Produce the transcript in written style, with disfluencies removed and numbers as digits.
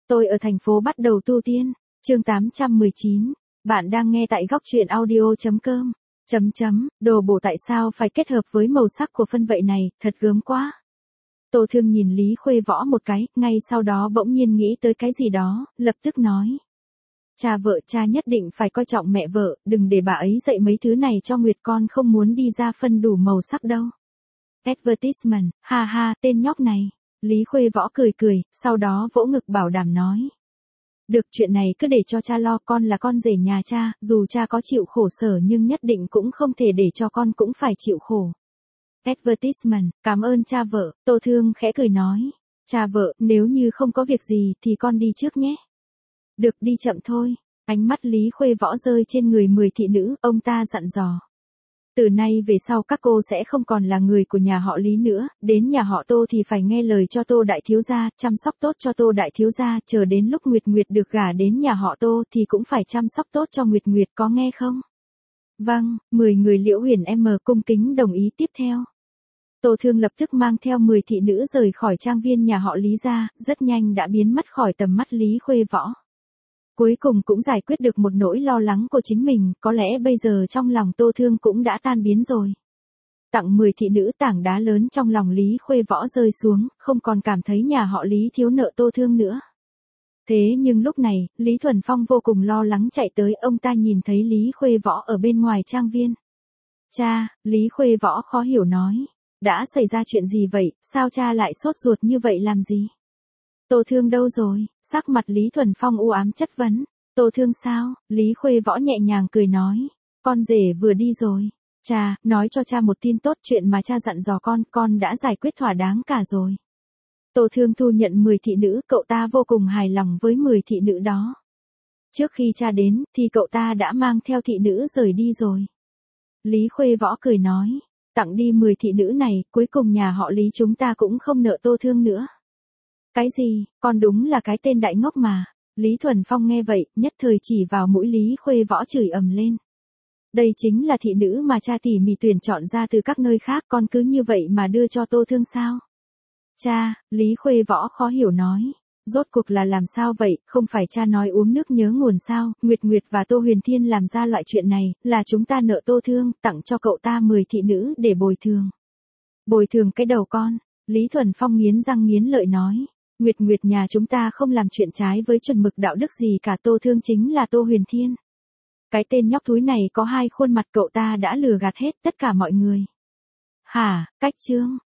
Tôi ở thành phố bắt đầu tu tiên. Chương 819. Bạn đang nghe tại góc truyện audio.com. Đồ bổ tại sao phải kết hợp với màu sắc của phân vậy này, thật gớm quá. Tô Thương nhìn Lý Khuê Võ một cái, ngay sau đó bỗng nhiên nghĩ tới cái gì đó, lập tức nói. Cha nhất định phải coi trọng mẹ vợ, đừng để bà ấy dạy mấy thứ này cho Nguyệt, con không muốn đi ra phân đủ màu sắc đâu. Advertisement, ha ha, tên nhóc này. Lý Khuê Võ cười cười, sau đó vỗ ngực bảo đảm nói. Được, chuyện này cứ để cho cha lo, con là con rể nhà cha, dù cha có chịu khổ sở nhưng nhất định cũng không thể để cho con cũng phải chịu khổ. Advertisement, cảm ơn cha vợ, Tô Thương khẽ cười nói. Cha vợ, nếu như không có việc gì thì con đi trước nhé. Được, đi chậm thôi. Ánh mắt Lý Khuê Võ rơi trên người 10 thị nữ, ông ta dặn dò. Từ nay về sau các cô sẽ không còn là người của nhà họ Lý nữa, đến nhà họ Tô thì phải nghe lời cho Tô đại thiếu gia, chăm sóc tốt cho Tô đại thiếu gia, chờ đến lúc Nguyệt Nguyệt được gả đến nhà họ Tô thì cũng phải chăm sóc tốt cho Nguyệt Nguyệt, có nghe không? Vâng, 10 người Liễu Huyền cung kính đồng ý tiếp theo. Tô Thương lập tức mang theo 10 thị nữ rời khỏi trang viên nhà họ Lý ra, rất nhanh đã biến mất khỏi tầm mắt Lý Khuê Võ. Cuối cùng cũng giải quyết được một nỗi lo lắng của chính mình, có lẽ bây giờ trong lòng Tô Thương cũng đã tan biến rồi. Tặng 10 thị nữ, tảng đá lớn trong lòng Lý Khuê Võ rơi xuống, không còn cảm thấy nhà họ Lý thiếu nợ Tô Thương nữa. Thế nhưng lúc này, Lý Thuần Phong vô cùng lo lắng chạy tới, ông ta nhìn thấy Lý Khuê Võ ở bên ngoài trang viên. Cha, Lý Khuê Võ khó hiểu nói. Đã xảy ra chuyện gì vậy, sao cha lại sốt ruột như vậy làm gì? Tô Thương đâu rồi? Sắc mặt Lý Thuần Phong u ám chất vấn. Tô Thương sao? Lý Khuê Võ nhẹ nhàng cười nói. Con rể vừa đi rồi. Cha, nói cho cha một tin tốt, chuyện mà cha dặn dò con đã giải quyết thỏa đáng cả rồi. Tô Thương thu nhận 10 thị nữ, cậu ta vô cùng hài lòng với 10 thị nữ đó. Trước khi cha đến, thì cậu ta đã mang theo thị nữ rời đi rồi. Lý Khuê Võ cười nói. Tặng đi 10 thị nữ này, cuối cùng nhà họ Lý chúng ta cũng không nợ Tô Thương nữa. Cái gì, con đúng là cái tên đại ngốc mà. Lý Thuần Phong nghe vậy, nhất thời chỉ vào mũi Lý Khuê Võ chửi ầm lên. Đây chính là thị nữ mà cha tỉ mỉ tuyển chọn ra từ các nơi khác, con cứ như vậy mà đưa cho Tô Thương sao? Cha, Lý Khuê Võ khó hiểu nói. Rốt cuộc là làm sao vậy, không phải cha nói uống nước nhớ nguồn sao? Nguyệt Nguyệt và Tô Huyền Thiên làm ra loại chuyện này, là chúng ta nợ Tô Thương, tặng cho cậu ta 10 thị nữ để bồi thường. Bồi thường cái đầu con. Lý Thuần Phong nghiến răng nghiến lợi nói. Nguyệt Nguyệt nhà chúng ta không làm chuyện trái với chuẩn mực đạo đức gì cả, Tô Thương chính là Tô Huyền Thiên. Cái tên nhóc thúi này có hai khuôn mặt, cậu ta đã lừa gạt hết tất cả mọi người. Hả, cách chương.